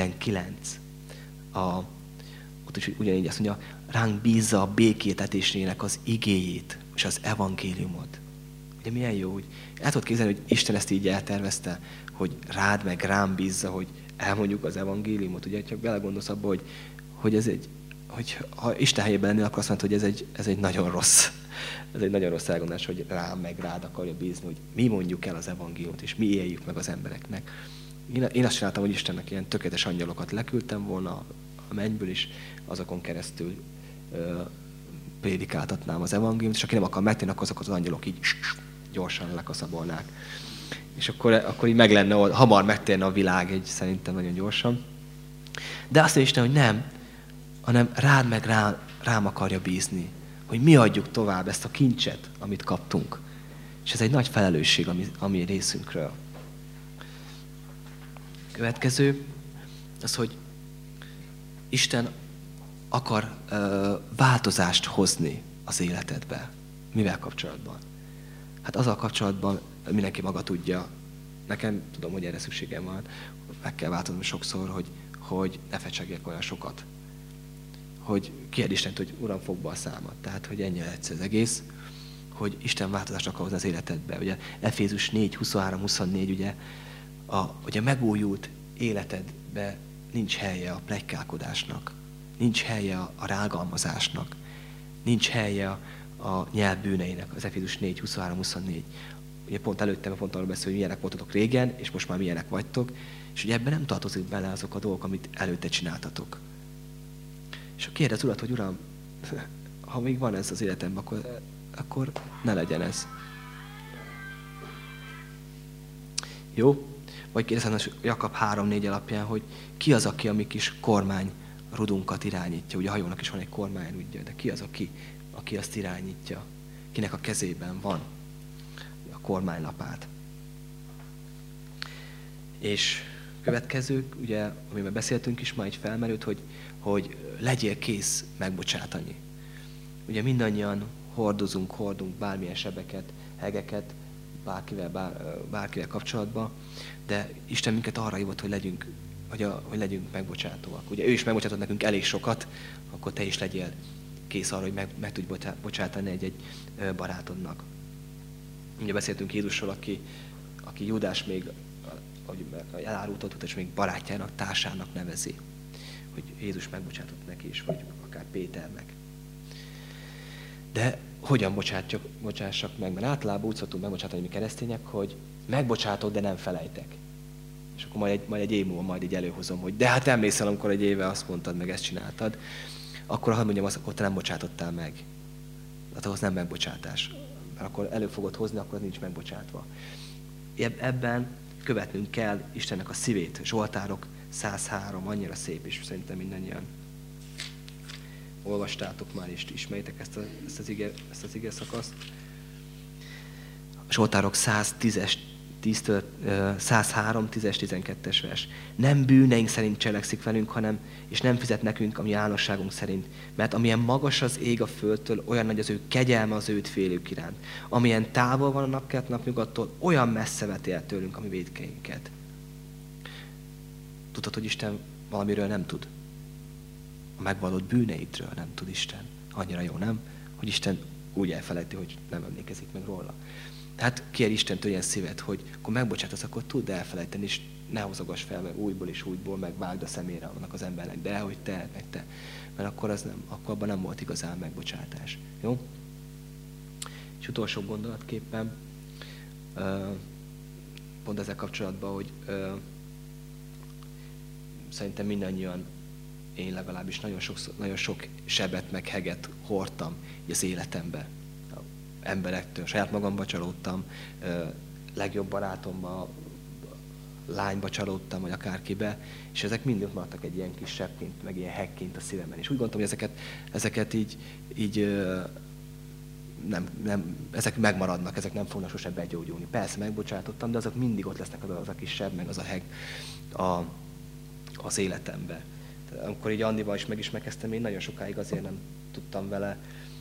5:19, ott is ugyanígy azt mondja, ránk bízza a békétetésnének az igéjét és az evangéliumot. Ugye milyen jó, hogy el tudod képzelni, hogy Isten ezt így eltervezte, hogy rád meg rám bízza, hogy elmondjuk az evangéliumot. Ugye csak belegondolsz abba, hogy ha Isten helyében lennél, akkor azt mondod, hogy ez egy nagyon rossz. Ez egy nagyon rossz elgondolás, hogy rám meg rád akarja bízni, hogy mi mondjuk el az evangéliumot, és mi éljük meg az embereknek. Én azt csináltam, hogy Istennek ilyen tökéletes angyalokat leküldtem volna a mennyből is, azokon keresztül prédikáltatnám az evangéliumot, és aki nem akar megtenni, akkor azokat az angyalok így gyorsan lekaszabolnák. És akkor így meg lenne, hamar megtérne a világ, szerintem nagyon gyorsan. De azt mondja Isten, hogy nem, hanem rád meg rám akarja bízni, hogy mi adjuk tovább ezt a kincset, amit kaptunk. És ez egy nagy felelősség ami részünkről. Következő az, hogy Isten akar változást hozni az életedbe. Mivel kapcsolatban? Hát azzal kapcsolatban mindenki maga tudja, nekem tudom, hogy erre szükségem van, meg kell változnom sokszor, hogy ne fecsegjek olyan sokat. Hogy kérd Istent, hogy Uram, fogd be a számat. Tehát, hogy ennyire egyszerű az egész, hogy Isten változást akar hozni az életedbe. Ugye Efézus 4:23-24, ugye a megújult életedbe nincs helye a pletykálkodásnak, nincs helye a rágalmazásnak, nincs helye a nyelv bűneinek, az Efézus 4:23-24. Ugye pont előttem pont arról beszél, hogy milyenek voltatok régen, és most már milyenek vagytok, és ugye ebben nem tartozik bele azok a dolgok, amit előtte csináltatok. És kérdez Urat, hogy Uram, ha még van ez az életemben, akkor ne legyen ez. Jó? Vagy kérdezem Jakab 3-4 alapján, hogy ki az, aki a mi kis kormány rudunkat irányítja. Ugye a hajónak is van egy kormányrudja, de ki az, aki azt irányítja? Kinek a kezében van a kormánylapát? És következő, ugye, amiben beszéltünk is, már így felmerült, hogy legyél kész megbocsátani. Ugye mindannyian hordunk bármilyen sebeket, hegeket, bárkivel kapcsolatban, de Isten minket arra hívott, hogy legyünk megbocsátóak. Ugye ő is megbocsátott nekünk elég sokat, akkor te is legyél kész arra, hogy meg tudj bocsátani egy barátodnak. Ugye beszéltünk Jézusról, aki Júdás még elárultatott, és még barátjának, társának nevezi. Hogy Jézus megbocsátott neki is, vagy akár Péternek. De hogyan bocsássak meg? Mert általában úgy szoktunk megbocsátani mi keresztények, hogy megbocsátok, de nem felejtek. És akkor majd egy év múlva majd így előhozom, hogy de hát emlékszel, amikor egy éve azt mondtad, meg ezt csináltad. Akkor ha mondjam azt, akkor te nem bocsátottál meg. Hát ahhoz nem megbocsátás. Mert akkor elő fogod hozni, akkor nincs megbocsátva. Ebben követnünk kell Istennek a szívét. Zsoltárok 103, annyira szép, és szerintem mindannyian olvastátok már, és ismeritek ezt az ige szakaszt. Zsoltárok 103, 10-es, 12-es vers. Nem bűneink szerint cselekszik velünk, és nem fizet nekünk a mi álnosságunk szerint. Mert amilyen magas az ég a földtől, olyan nagy az ő kegyelme az őt félők iránt. Amilyen távol van a napkelt napnyugattól, olyan messze veti el tőlünk a mi vétkeinket. Tudod, hogy Isten valamiről nem tud? A megvallott bűneidről nem tud Isten. Annyira jó, nem? Hogy Isten úgy elfelejti, hogy nem emlékezik meg róla. Tehát kér Istentől ilyen szívet, hogy akkor megbocsátasz, akkor tudd elfelejteni, és ne hozogass fel meg újból és újból, meg vágd a szemére annak az embernek, de hogy te, meg te. Mert akkor abban nem volt igazán megbocsátás. Jó? És utolsó gondolatképpen, pont ezzel kapcsolatban, hogy szerintem mindannyian, én legalábbis nagyon sok sebet meg heget hordtam az életembe. Emberektől, saját magamba csalódtam, legjobb barátomba, lányba csalódtam, vagy akárkibe, és ezek mind maradtak egy ilyen kis sebként, meg ilyen hegként a szívemben. És úgy gondoltam, hogy ezeket így ezek megmaradnak, ezek nem fognak sosem begyógyulni. Persze megbocsátottam, de azok mindig ott lesznek az a kis seb, meg az a heg az életembe. Amikor így Andival is megismerkeztem, én nagyon sokáig azért nem tudtam vele,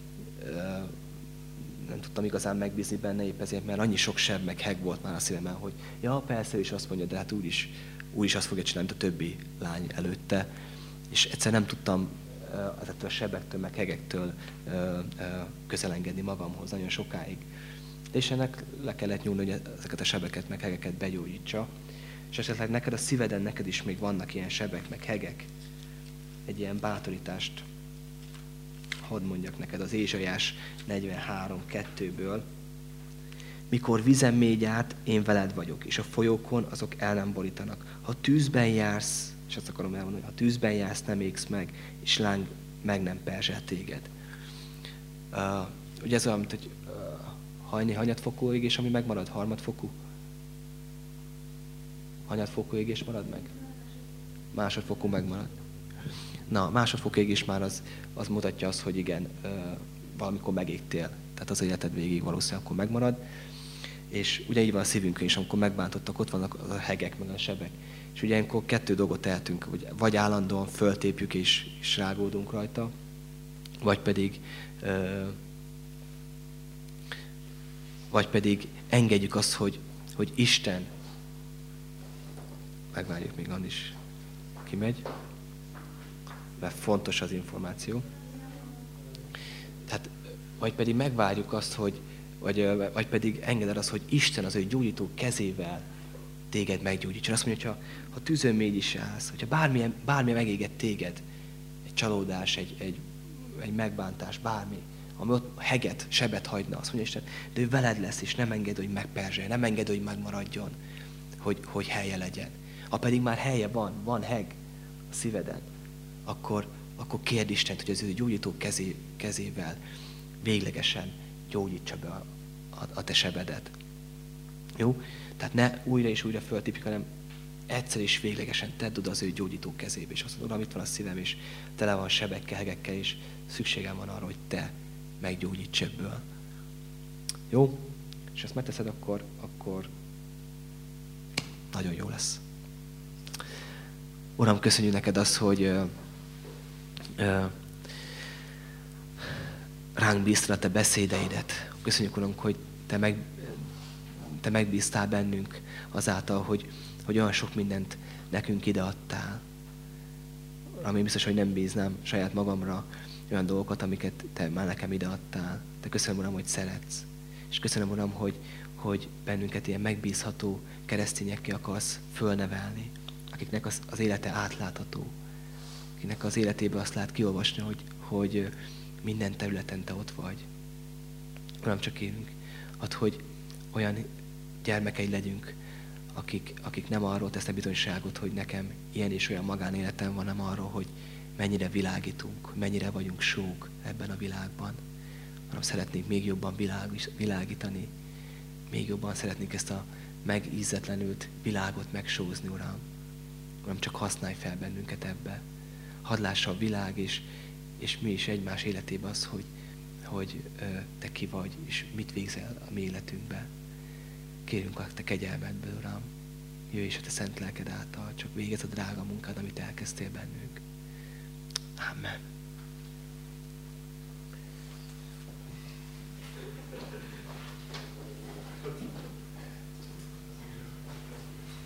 nem tudtam igazán megbízni benne, épp ezért, mert annyi sok seb meg heg volt már a szívemben, hogy ja, persze, ő is azt mondja, de hát úgy is azt fogja csinálni, mint a többi lány előtte. És egyszer nem tudtam ezektől a sebektől, meg hegektől közelengedni magamhoz nagyon sokáig. És ennek le kellett nyúlni, hogy ezeket a sebeket, meg hegeket begyógyítsa. És esetleg neked a szíveden, neked is még vannak ilyen sebek, meg hegek. Egy ilyen bátorítást hadd mondjak neked az Ézsaiás 43:2-ből. Mikor vizen mégy át, én veled vagyok, és a folyókon azok el nem borítanak. Ha tűzben jársz, és azt akarom elmondani, ha tűzben jársz, nem égsz meg, és láng meg nem perzsel téged. Ugye ez olyan, mint hogy hanyatfokú égés, ami megmarad, harmadfokú. Hanyatfokú égés marad meg? Másodfokú megmarad. Na, másodfokú égés már az mutatja azt, hogy igen, valamikor megégtél. Tehát az életed végig valószínűleg akkor megmarad. És ugye így van a szívünkön is, amikor megbántottak, ott vannak a hegek, meg a sebek. És ugye ilyenkor 2 dolgot tehetünk, vagy állandóan föltépjük és rágódunk rajta, vagy pedig engedjük azt, hogy Isten, megvárjuk, még Andis kimegy, mert fontos az információ. Tehát, vagy pedig megvárjuk azt, vagy pedig engeded azt, hogy Isten az ő gyógyító kezével téged meggyógyítson. Azt mondja, hogy ha tűzön mégy is állsz, hogyha bármi megéget téged, egy csalódás, egy megbántás, bármi, ami ott heget, sebet hagyna, azt mondja Isten, de ő veled lesz, és nem enged, hogy megperzselje, nem enged, hogy megmaradjon, hogy helye legyen. Ha pedig már helye van heg a szíveden, akkor akkor kérd Istent, hogy az ő gyógyító kezével véglegesen gyógyítsa be a te sebedet. Jó? Tehát ne újra és újra föltipik, hanem egyszer és véglegesen tedd oda az ő gyógyító kezébe, és azt mondod, Uram, itt van a szívem, és tele van sebekkel, hegekkel, és szükségem van arra, hogy te meggyógyíts ebből. Jó? És ezt megteszed, akkor nagyon jó lesz. Uram, köszönjük neked azt, hogy ránk bíztad a te beszédeidet. Köszönjük, Uram, hogy te megbíztál bennünk azáltal, hogy olyan sok mindent nekünk ideadtál. Uram, én biztos, hogy nem bíznám saját magamra olyan dolgokat, amiket te már nekem ideadtál. Te köszönöm, Uram, hogy szeretsz. És köszönöm, Uram, hogy bennünket ilyen megbízható keresztényekké akarsz fölnevelni, akiknek az élete átlátható, akinek az életében azt lehet kiolvasni, hogy minden területen te ott vagy. Uram, csak kérünk, add, hogy olyan gyermekei legyünk, akik nem arról tesznek bizonyságot, hogy nekem ilyen és olyan magánéletem van, hanem arról, hogy mennyire világítunk, mennyire vagyunk sók ebben a világban. Uram, szeretnénk még jobban világítani, még jobban szeretnénk ezt a megízetlenült világot megsózni, Uram. Uram, csak használj fel bennünket ebbe. Hadd lássa a világ, és mi is egymás életében az, hogy te ki vagy, és mit végzel a mi életünkbe. Kérünk a te kegyelmedből, Uram. Jöjj is a te szent lelked által, csak végezz a drága munkád, amit elkezdtél bennünk. Amen.